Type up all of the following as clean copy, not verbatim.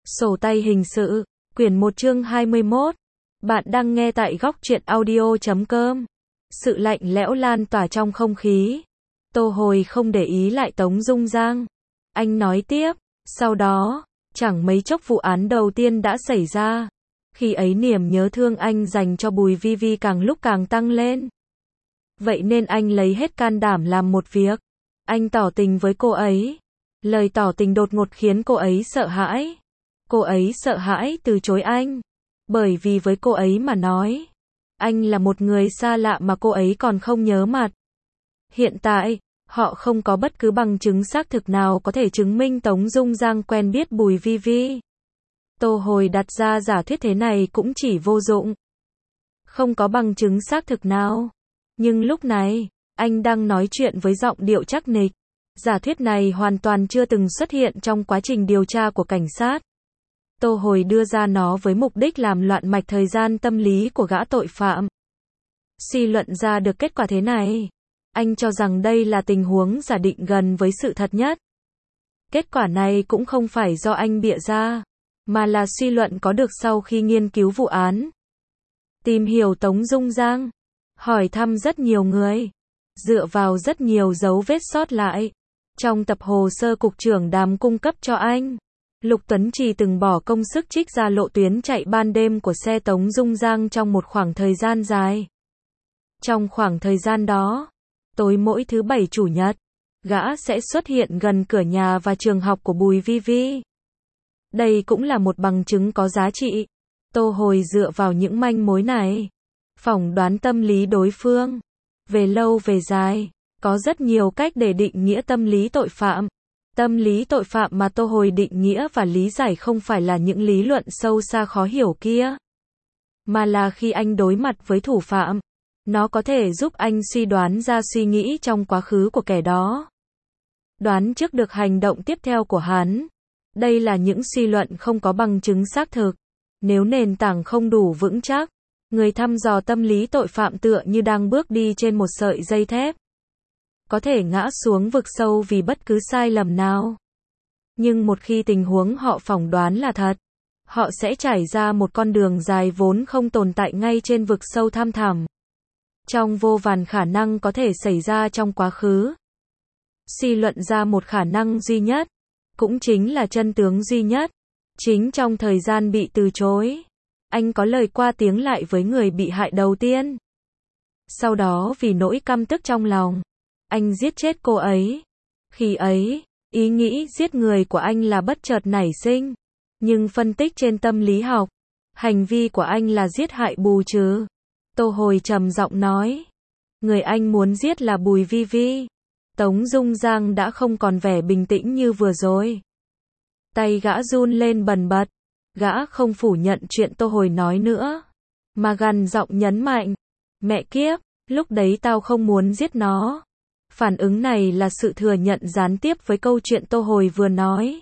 Sổ tay hình sự, quyển 1 chương 21. Bạn đang nghe tại góc truyện audio.com. Sự lạnh lẽo lan tỏa trong không khí. Tô Hồi không để ý lại Tống Dung Giang. Anh nói tiếp, sau đó, chẳng mấy chốc vụ án đầu tiên đã xảy ra. Khi ấy niềm nhớ thương anh dành cho Bùi Vi Vi càng lúc càng tăng lên. Vậy nên anh lấy hết can đảm làm một việc. Anh tỏ tình với cô ấy. Lời tỏ tình đột ngột khiến cô ấy sợ hãi. Cô ấy sợ hãi từ chối anh. Bởi vì với cô ấy mà nói, anh là một người xa lạ mà cô ấy còn không nhớ mặt. Hiện tại, họ không có bất cứ bằng chứng xác thực nào có thể chứng minh Tống Dung Giang quen biết Bùi Vi Vi. Tô Hồi đặt ra giả thuyết thế này cũng chỉ vô dụng. Không có bằng chứng xác thực nào. Nhưng lúc này, anh đang nói chuyện với giọng điệu chắc nịch. Giả thuyết này hoàn toàn chưa từng xuất hiện trong quá trình điều tra của cảnh sát. Tô Hồi đưa ra nó với mục đích làm loạn mạch thời gian tâm lý của gã tội phạm. Suy luận ra được kết quả thế này. Anh cho rằng đây là tình huống giả định gần với sự thật nhất. Kết quả này cũng không phải do anh bịa ra, mà là suy luận có được sau khi nghiên cứu vụ án. Tìm hiểu Tống Dung Giang, hỏi thăm rất nhiều người, dựa vào rất nhiều dấu vết sót lại. Trong tập hồ sơ cục trưởng Đàm cung cấp cho anh, Lục Tuấn Trì từng bỏ công sức trích ra lộ tuyến chạy ban đêm của xe Tống Dung Giang trong một khoảng thời gian dài. Trong khoảng thời gian đó, tối mỗi thứ Bảy Chủ nhật, gã sẽ xuất hiện gần cửa nhà và trường học của Bùi Vi Vi. Đây cũng là một bằng chứng có giá trị. Tô Hồi dựa vào những manh mối này, phỏng đoán tâm lý đối phương. Về lâu về dài, có rất nhiều cách để định nghĩa tâm lý tội phạm. Tâm lý tội phạm mà Tô Hồi định nghĩa và lý giải không phải là những lý luận sâu xa khó hiểu kia, mà là khi anh đối mặt với thủ phạm, nó có thể giúp anh suy đoán ra suy nghĩ trong quá khứ của kẻ đó. Đoán trước được hành động tiếp theo của hắn. Đây là những suy luận không có bằng chứng xác thực. Nếu nền tảng không đủ vững chắc, người thăm dò tâm lý tội phạm tựa như đang bước đi trên một sợi dây thép. Có thể ngã xuống vực sâu vì bất cứ sai lầm nào. Nhưng một khi tình huống họ phỏng đoán là thật, họ sẽ trải ra một con đường dài vốn không tồn tại ngay trên vực sâu thăm thẳm. Trong vô vàn khả năng có thể xảy ra trong quá khứ, suy luận ra một khả năng duy nhất, cũng chính là chân tướng duy nhất. Chính trong thời gian bị từ chối, anh có lời qua tiếng lại với người bị hại đầu tiên. Sau đó vì nỗi căm tức trong lòng, anh giết chết cô ấy. Khi ấy, ý nghĩ giết người của anh là bất chợt nảy sinh. Nhưng phân tích trên tâm lý học, hành vi của anh là giết hại bù trừ. Tô Hồi trầm giọng nói, người anh muốn giết là Bùi Vi Vi. Tống Dung Giang đã không còn vẻ bình tĩnh như vừa rồi. Tay gã run lên bần bật. Gã không phủ nhận chuyện Tô Hồi nói nữa, mà gằn giọng nhấn mạnh, mẹ kiếp, lúc đấy tao không muốn giết nó. Phản ứng này là sự thừa nhận gián tiếp với câu chuyện Tô Hồi vừa nói.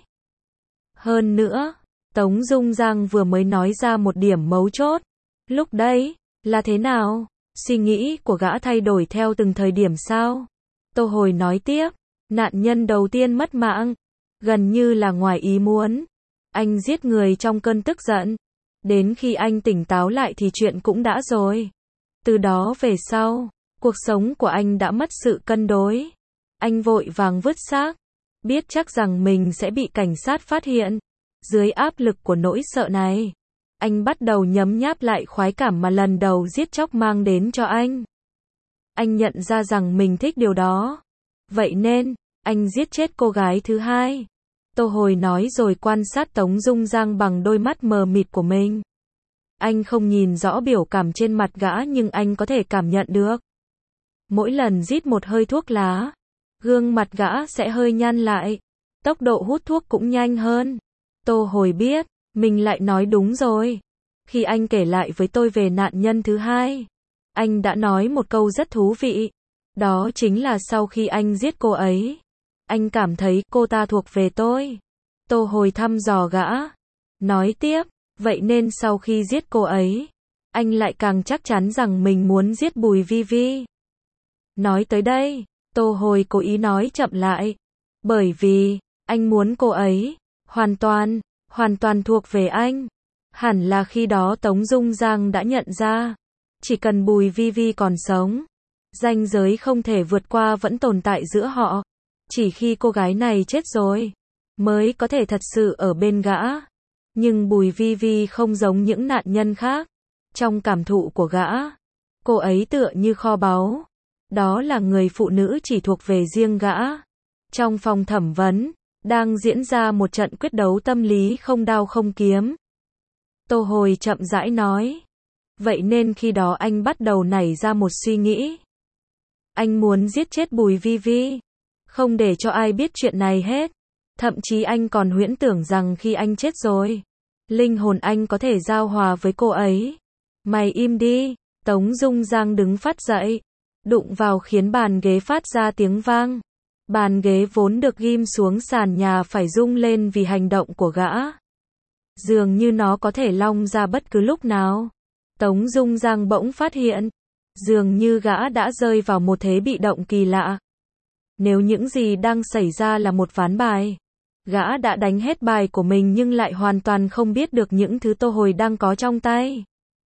Hơn nữa, Tống Dung Giang vừa mới nói ra một điểm mấu chốt. Lúc đấy, là thế nào? Suy nghĩ của gã thay đổi theo từng thời điểm sao? Tô Hồi nói tiếp, nạn nhân đầu tiên mất mạng, gần như là ngoài ý muốn. Anh giết người trong cơn tức giận. Đến khi anh tỉnh táo lại thì chuyện cũng đã rồi. Từ đó về sau, cuộc sống của anh đã mất sự cân đối. Anh vội vàng vứt xác, biết chắc rằng mình sẽ bị cảnh sát phát hiện. Dưới áp lực của nỗi sợ này, anh bắt đầu nhấm nháp lại khoái cảm mà lần đầu giết chóc mang đến cho anh. Anh nhận ra rằng mình thích điều đó. Vậy nên, anh giết chết cô gái thứ hai. Tô Hồi nói rồi quan sát Tống Dung Giang bằng đôi mắt mờ mịt của mình. Anh không nhìn rõ biểu cảm trên mặt gã nhưng anh có thể cảm nhận được. Mỗi lần rít một hơi thuốc lá, gương mặt gã sẽ hơi nhăn lại. Tốc độ hút thuốc cũng nhanh hơn. Tô Hồi biết, mình lại nói đúng rồi. Khi anh kể lại với tôi về nạn nhân thứ hai, anh đã nói một câu rất thú vị. Đó chính là sau khi anh giết cô ấy, anh cảm thấy cô ta thuộc về tôi. Tô Hồi thăm dò gã, nói tiếp, vậy nên sau khi giết cô ấy, anh lại càng chắc chắn rằng mình muốn giết Bùi Vi Vi. Nói tới đây, Tô Hồi cố ý nói chậm lại, bởi vì, anh muốn cô ấy, hoàn toàn, hoàn toàn thuộc về anh. Hẳn là khi đó Tống Dung Giang đã nhận ra, chỉ cần Bùi Vi Vi còn sống, ranh giới không thể vượt qua vẫn tồn tại giữa họ. Chỉ khi cô gái này chết rồi, mới có thể thật sự ở bên gã. Nhưng Bùi Vi Vi không giống những nạn nhân khác. Trong cảm thụ của gã, cô ấy tựa như kho báu. Đó là người phụ nữ chỉ thuộc về riêng gã. Trong phòng thẩm vấn, đang diễn ra một trận quyết đấu tâm lý không đao không kiếm. Tô Hồi chậm rãi nói. Vậy nên khi đó anh bắt đầu nảy ra một suy nghĩ. Anh muốn giết chết Bùi Vi Vi. Không để cho ai biết chuyện này hết. Thậm chí anh còn huyễn tưởng rằng khi anh chết rồi, linh hồn anh có thể giao hòa với cô ấy. Mày im đi. Tống Dung Giang đứng phát dậy, đụng vào khiến bàn ghế phát ra tiếng vang. Bàn ghế vốn được ghim xuống sàn nhà phải rung lên vì hành động của gã. Dường như nó có thể long ra bất cứ lúc nào. Tống Dung Giang bỗng phát hiện, dường như gã đã rơi vào một thế bị động kỳ lạ. Nếu những gì đang xảy ra là một ván bài, gã đã đánh hết bài của mình nhưng lại hoàn toàn không biết được những thứ Tô Hồi đang có trong tay.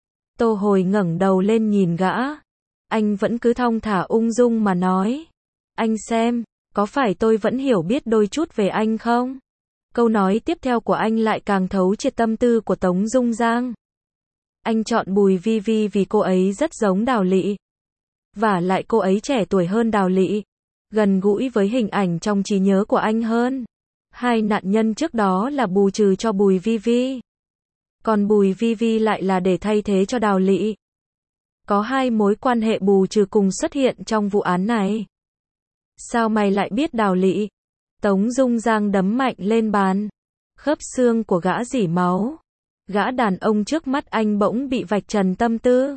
Tô Hồi ngẩng đầu lên nhìn gã. Anh vẫn cứ thong thả ung dung mà nói. Anh xem, có phải tôi vẫn hiểu biết đôi chút về anh không? Câu nói tiếp theo của anh lại càng thấu triệt tâm tư của Tống Dung Giang. Anh chọn Bùi Vi Vi vì cô ấy rất giống Đào Lị. Vả lại cô ấy trẻ tuổi hơn Đào Lị, gần gũi với hình ảnh trong trí nhớ của anh hơn. Hai nạn nhân trước đó là bù trừ cho Bùi Vi Vi. Còn Bùi Vi Vi lại là để thay thế cho Đào Lị. Có hai mối quan hệ bù trừ cùng xuất hiện trong vụ án này. Sao mày lại biết Đào Lị? Tống Dung Giang đấm mạnh lên bàn. Khớp xương của gã rỉ máu. Gã đàn ông trước mắt anh bỗng bị vạch trần tâm tư.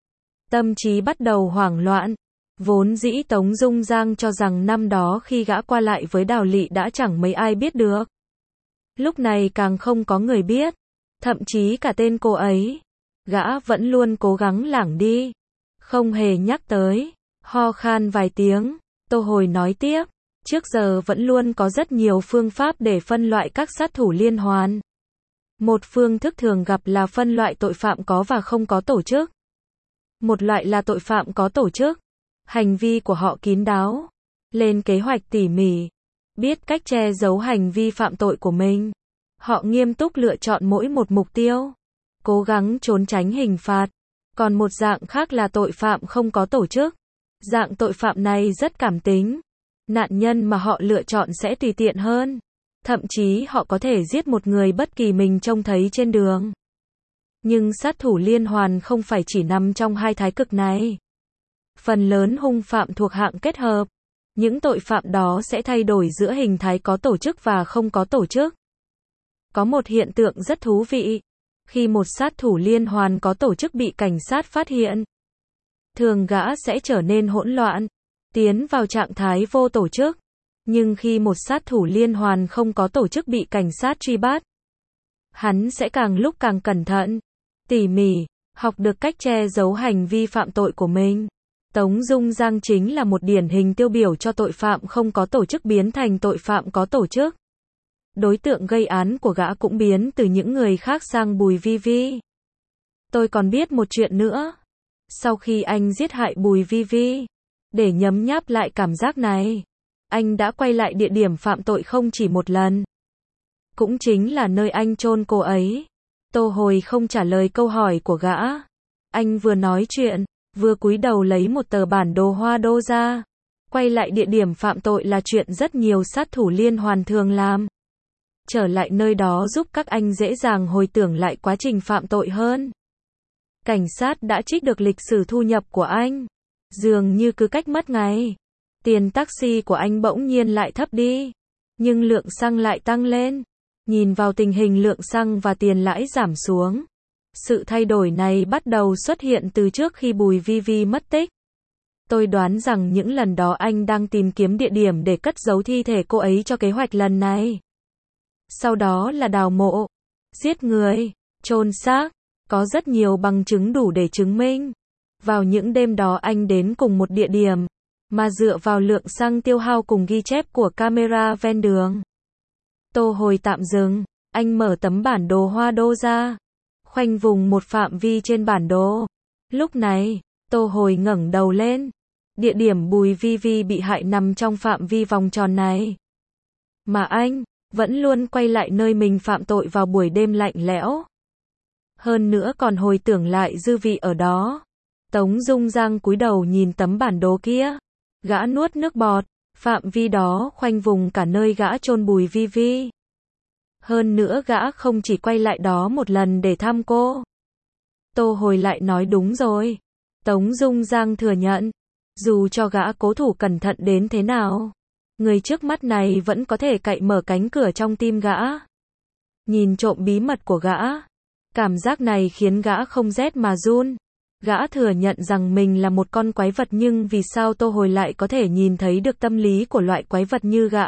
Tâm trí bắt đầu hoảng loạn. Vốn dĩ Tống Dung Giang cho rằng năm đó khi gã qua lại với Đào Lị đã chẳng mấy ai biết được. Lúc này càng không có người biết. Thậm chí cả tên cô ấy. Gã vẫn luôn cố gắng lảng đi. Không hề nhắc tới. Ho khan vài tiếng. Tô Hồi nói tiếp. Trước giờ vẫn luôn có rất nhiều phương pháp để phân loại các sát thủ liên hoàn. Một phương thức thường gặp là phân loại tội phạm có và không có tổ chức. Một loại là tội phạm có tổ chức. Hành vi của họ kín đáo, lên kế hoạch tỉ mỉ, biết cách che giấu hành vi phạm tội của mình. Họ nghiêm túc lựa chọn mỗi một mục tiêu, cố gắng trốn tránh hình phạt. Còn một dạng khác là tội phạm không có tổ chức. Dạng tội phạm này rất cảm tính. Nạn nhân mà họ lựa chọn sẽ tùy tiện hơn. Thậm chí họ có thể giết một người bất kỳ mình trông thấy trên đường. Nhưng sát thủ liên hoàn không phải chỉ nằm trong hai thái cực này. Phần lớn hung phạm thuộc hạng kết hợp. Những tội phạm đó sẽ thay đổi giữa hình thái có tổ chức và không có tổ chức. Có một hiện tượng rất thú vị. Khi một sát thủ liên hoàn có tổ chức bị cảnh sát phát hiện, thường gã sẽ trở nên hỗn loạn, tiến vào trạng thái vô tổ chức. Nhưng khi một sát thủ liên hoàn không có tổ chức bị cảnh sát truy bắt, hắn sẽ càng lúc càng cẩn thận, tỉ mỉ, học được cách che giấu hành vi phạm tội của mình. Tống Dung Giang chính là một điển hình tiêu biểu cho tội phạm không có tổ chức biến thành tội phạm có tổ chức. Đối tượng gây án của gã cũng biến từ những người khác sang Bùi Vi Vi. Tôi còn biết một chuyện nữa. Sau khi anh giết hại Bùi Vi Vi, để nhấm nháp lại cảm giác này, anh đã quay lại địa điểm phạm tội không chỉ một lần. Cũng chính là nơi anh chôn cô ấy. Tô Hồi không trả lời câu hỏi của gã. Anh vừa nói chuyện, vừa cúi đầu lấy một tờ bản đồ hoa đô ra. Quay lại địa điểm phạm tội là chuyện rất nhiều sát thủ liên hoàn thường làm. Trở lại nơi đó giúp các anh dễ dàng hồi tưởng lại quá trình phạm tội hơn. Cảnh sát đã trích được lịch sử thu nhập của anh. Dường như cứ cách mất ngày, tiền taxi của anh bỗng nhiên lại thấp đi. Nhưng lượng xăng lại tăng lên. Nhìn vào tình hình lượng xăng và tiền lãi giảm xuống. Sự thay đổi này bắt đầu xuất hiện từ trước khi Bùi Vi Vi mất tích. Tôi đoán rằng những lần đó anh đang tìm kiếm địa điểm để cất giấu thi thể cô ấy cho kế hoạch lần này. Sau đó là đào mộ, giết người, chôn xác. Có rất nhiều bằng chứng đủ để chứng minh. Vào những đêm đó anh đến cùng một địa điểm, mà dựa vào lượng xăng tiêu hao cùng ghi chép của camera ven đường. Tô Hồi tạm dừng. Anh mở tấm bản đồ Hoa Đô ra, khoanh vùng một phạm vi trên bản đồ. Lúc này, Tô Hồi ngẩng đầu lên. Địa điểm Bùi Vi Vi bị hại nằm trong phạm vi vòng tròn này. Mà anh vẫn luôn quay lại nơi mình phạm tội vào buổi đêm lạnh lẽo. Hơn nữa còn hồi tưởng lại dư vị ở đó. Tống Dung Giang cúi đầu nhìn tấm bản đồ kia. Gã nuốt nước bọt. Phạm vi đó khoanh vùng cả nơi gã chôn Bùi Vi Vi. Hơn nữa gã không chỉ quay lại đó một lần để thăm cô. Tô Hồi lại nói đúng rồi. Tống Dung Giang thừa nhận. Dù cho gã cố thủ cẩn thận đến thế nào, người trước mắt này vẫn có thể cậy mở cánh cửa trong tim gã. Nhìn trộm bí mật của gã. Cảm giác này khiến gã không rét mà run. Gã thừa nhận rằng mình là một con quái vật, nhưng vì sao Tô Hồi lại có thể nhìn thấy được tâm lý của loại quái vật như gã?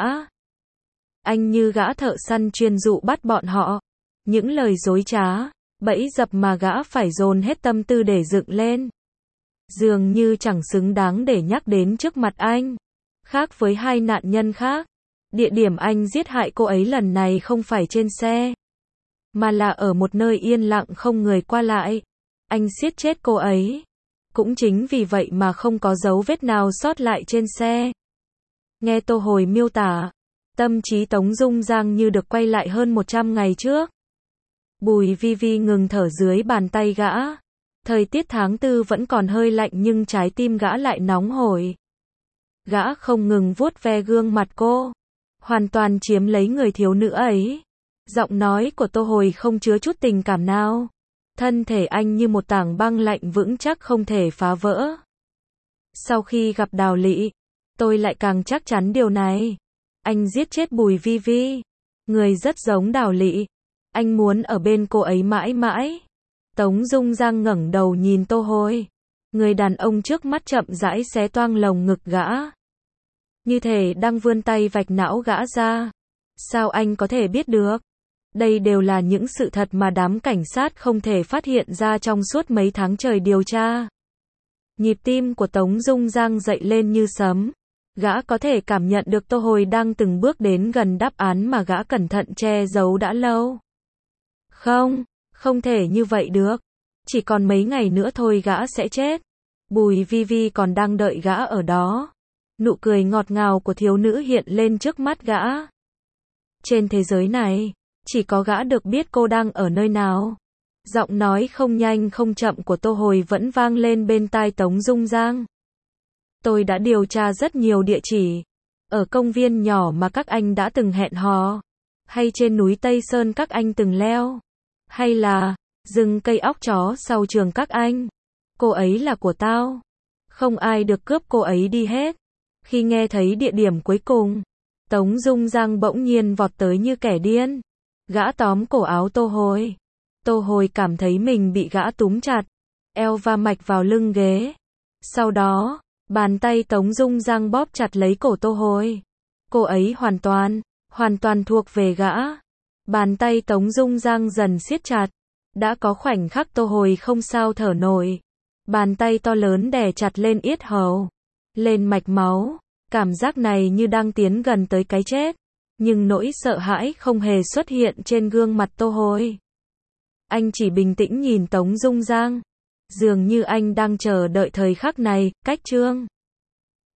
Anh như gã thợ săn chuyên dụ bắt bọn họ. Những lời dối trá, bẫy dập mà gã phải dồn hết tâm tư để dựng lên. Dường như chẳng xứng đáng để nhắc đến trước mặt anh. Khác với hai nạn nhân khác, địa điểm anh giết hại cô ấy lần này không phải trên xe, mà là ở một nơi yên lặng không người qua lại. Anh giết chết cô ấy. Cũng chính vì vậy mà không có dấu vết nào sót lại trên xe. Nghe Tô Hồi miêu tả, tâm trí Tống Dung Giang như được quay lại hơn 100 ngày trước. Bùi Vi Vi ngừng thở dưới bàn tay gã. Thời tiết tháng 4 vẫn còn hơi lạnh nhưng trái tim gã lại nóng hổi. Gã không ngừng vuốt ve gương mặt cô, hoàn toàn chiếm lấy người thiếu nữ ấy. Giọng nói của Tô Hồi không chứa chút tình cảm nào. Thân thể anh như một tảng băng lạnh vững chắc không thể phá vỡ. Sau khi gặp Đào Lị, tôi lại càng chắc chắn điều này. Anh giết chết Bùi Vi Vi. Người rất giống Đào Lị. Anh muốn ở bên cô ấy mãi mãi. Tống Dung Giang ngẩng đầu nhìn Tô Hồi. Người đàn ông trước mắt chậm rãi xé toang lồng ngực gã. Như thể đang vươn tay vạch não gã ra. Sao anh có thể biết được? Đây đều là những sự thật mà đám cảnh sát không thể phát hiện ra trong suốt mấy tháng trời điều tra. Nhịp tim của Tống Dung Giang dậy lên như sấm. Gã có thể cảm nhận được Tô Hồi đang từng bước đến gần đáp án mà gã cẩn thận che giấu đã lâu. Không thể như vậy được. Chỉ còn mấy ngày nữa thôi gã sẽ chết. Bùi Vi Vi còn đang đợi gã ở đó. Nụ cười ngọt ngào của thiếu nữ hiện lên trước mắt gã. Trên thế giới này, chỉ có gã được biết cô đang ở nơi nào. Giọng nói không nhanh không chậm của Tô Hồi vẫn vang lên bên tai Tống Dung Giang. Tôi đã điều tra rất nhiều địa chỉ. Ở công viên nhỏ mà các anh đã từng hẹn hò. Hay trên núi Tây Sơn các anh từng leo. Hay là rừng cây óc chó sau trường các anh. Cô ấy là của tao. Không ai được cướp cô ấy đi hết. Khi nghe thấy địa điểm cuối cùng, Tống Dung Giang bỗng nhiên vọt tới như kẻ điên. Gã tóm cổ áo Tô Hồi. Tô Hồi cảm thấy mình bị gã túm chặt, eo va mạch vào lưng ghế. Sau đó, bàn tay Tống Dung Giang bóp chặt lấy cổ Tô Hồi. Cô ấy hoàn toàn thuộc về gã. Bàn tay Tống Dung Giang dần siết chặt. Đã có khoảnh khắc Tô Hồi không sao thở nổi. Bàn tay to lớn đè chặt lên yết hầu, lên mạch máu. Cảm giác này như đang tiến gần tới cái chết. Nhưng nỗi sợ hãi không hề xuất hiện trên gương mặt Tô Hồi. Anh chỉ bình tĩnh nhìn Tống Dung Giang. Dường như anh đang chờ đợi thời khắc này. Cách chương